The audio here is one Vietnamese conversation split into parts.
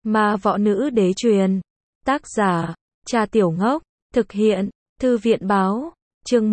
Ma võ nữ đế truyền. Tác giả, Cha Tiểu Ngốc. Thực hiện, Thư viện báo. Chương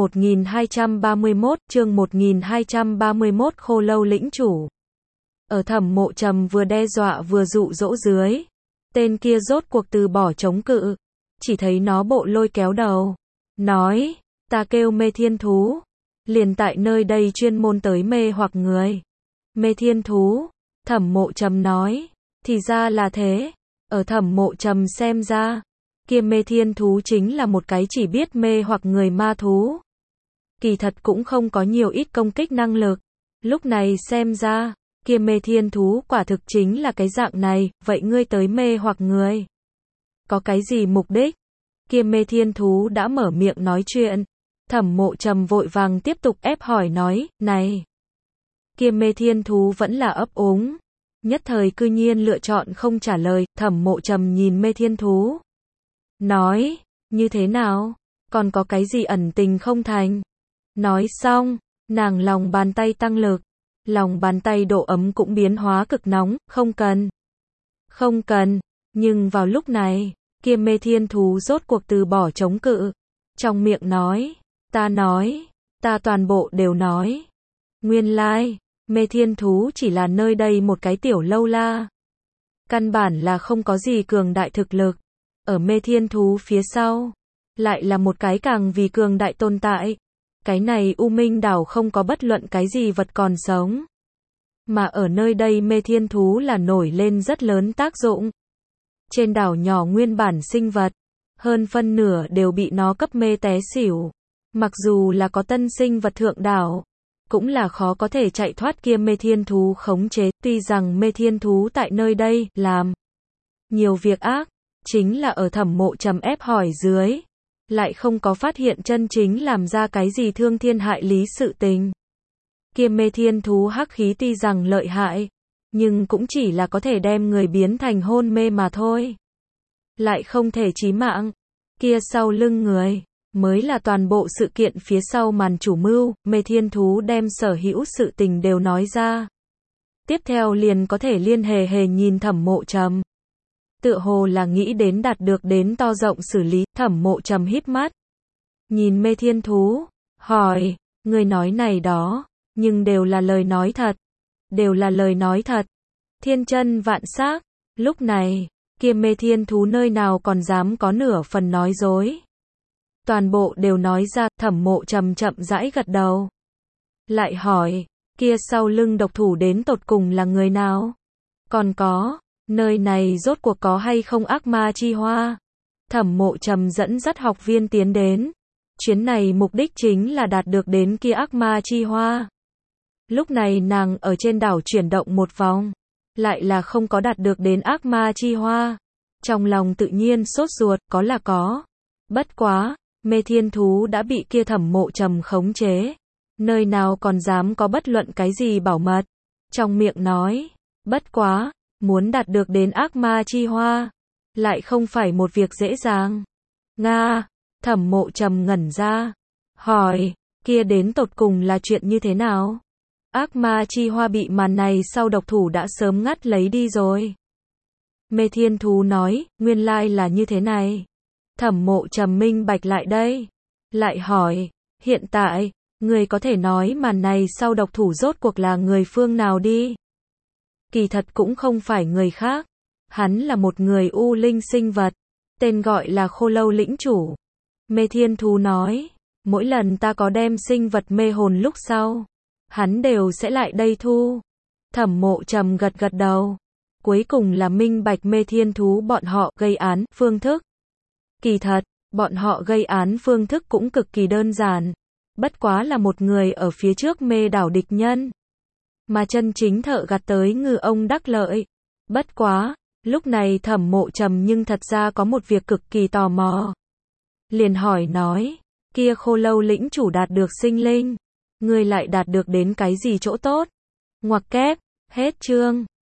1231, Khô Lâu lĩnh chủ. Ở Thẩm Mộ Trầm vừa đe dọa vừa dụ dỗ dưới, tên kia rốt cuộc từ bỏ chống cự, chỉ thấy nó bộ lôi kéo đầu, nói, ta kêu Mê Thiên Thú, liền tại nơi đây chuyên môn tới mê hoặc người. Mê Thiên Thú, Thẩm Mộ Trầm nói, thì ra là thế. Ở Thẩm Mộ Trầm xem ra, kia Mê Thiên Thú chính là một cái chỉ biết mê hoặc người ma thú. Kỳ thật cũng không có nhiều ít công kích năng lực. Lúc này xem ra, kia Mê Thiên Thú quả thực chính là cái dạng này, vậy ngươi tới mê hoặc người. Có cái gì mục đích? Kia Mê Thiên Thú đã mở miệng nói chuyện. Thẩm Mộ Trầm vội vàng tiếp tục ép hỏi nói, này. Kia Mê Thiên Thú vẫn là ấp úng. Nhất thời cư nhiên lựa chọn không trả lời. Thẩm Mộ Trầm nhìn Mê Thiên Thú, nói, như thế nào? Còn có cái gì ẩn tình không thành? Nói xong, nàng lòng bàn tay tăng lực. Lòng bàn tay độ ấm cũng biến hóa cực nóng, không cần. Không cần, nhưng vào lúc này, kia Mê Thiên Thú rốt cuộc từ bỏ chống cự. Trong miệng nói, ta toàn bộ đều nói. Nguyên lai, Mê Thiên Thú chỉ là nơi đây một cái tiểu lâu la. Căn bản là không có gì cường đại thực lực. Ở Mê Thiên Thú phía sau, lại là một cái càng vì cường đại tồn tại. Cái này U Minh đảo không có bất luận cái gì vật còn sống. Mà ở nơi đây Mê Thiên Thú là nổi lên rất lớn tác dụng. Trên đảo nhỏ nguyên bản sinh vật, hơn phân nửa đều bị nó cấp mê té xỉu. Mặc dù là có tân sinh vật thượng đảo, cũng là khó có thể chạy thoát kia Mê Thiên Thú khống chế. Tuy rằng Mê Thiên Thú tại nơi đây làm nhiều việc ác, chính là ở Thẩm Mộ Trầm ép hỏi dưới, lại không có phát hiện chân chính làm ra cái gì thương thiên hại lý sự tình. Kia Mê Thiên Thú hắc khí tuy rằng lợi hại, nhưng cũng chỉ là có thể đem người biến thành hôn mê mà thôi. Lại không thể chí mạng. Kia sau lưng người, mới là toàn bộ sự kiện phía sau màn chủ mưu. Mê Thiên Thú đem sở hữu sự tình đều nói ra. Tiếp theo liền có thể liên hệ nhìn Thẩm Mộ Trầm. Tựa hồ là nghĩ đến đạt được đến to rộng xử lý. Thẩm Mộ Trầm híp mắt, nhìn Mê Thiên Thú, hỏi, người nói này đó, nhưng đều là lời nói thật. Đều là lời nói thật. Thiên chân vạn xác. Lúc này, kia Mê Thiên Thú nơi nào còn dám có nửa phần nói dối. Toàn bộ đều nói ra. Thẩm Mộ Trầm chậm rãi gật đầu. Lại hỏi, kia sau lưng độc thủ đến tột cùng là người nào? Còn có, nơi này rốt cuộc có hay không ác ma chi hoa? Thẩm Mộ Trầm dẫn dắt học viên tiến đến. Chuyến này mục đích chính là đạt được đến kia ác ma chi hoa. Lúc này nàng ở trên đảo chuyển động một vòng, lại là không có đạt được đến ác ma chi hoa. Trong lòng tự nhiên sốt ruột, có là có. Bất quá, Mê Thiên Thú đã bị kia Thẩm Mộ Trầm khống chế. Nơi nào còn dám có bất luận cái gì bảo mật. Trong miệng nói, bất quá, muốn đạt được đến ác ma chi hoa, lại không phải một việc dễ dàng. Nga, Thẩm Mộ Trầm ngẩn ra, hỏi, kia đến tột cùng là chuyện như thế nào? Ác ma chi hoa bị màn này sau độc thủ đã sớm ngắt lấy đi rồi. Mê Thiên Thú nói, nguyên lai là như thế này. Thẩm Mộ Trầm minh bạch lại đây. Lại hỏi, hiện tại, người có thể nói màn này sau độc thủ rốt cuộc là người phương nào đi? Kỳ thật cũng không phải người khác. Hắn là một người u linh sinh vật. Tên gọi là Khô Lâu lĩnh chủ. Mê Thiên Thú nói, mỗi lần ta có đem sinh vật mê hồn lúc sau, hắn đều sẽ lại đây thu. Thẩm Mộ Trầm gật gật đầu. Cuối cùng là minh bạch Mê Thiên Thú bọn họ gây án phương thức. Kỳ thật, bọn họ gây án phương thức cũng cực kỳ đơn giản. Bất quá là một người ở phía trước mê đảo địch nhân. Mà chân chính thợ gặt tới ngư ông đắc lợi. Bất quá, lúc này Thẩm Mộ Trầm nhưng thật ra có một việc cực kỳ tò mò. Liền hỏi nói, kia Khô Lâu lĩnh chủ đạt được sinh linh, ngươi lại đạt được đến cái gì chỗ tốt? Ngoặc kép, hết chương.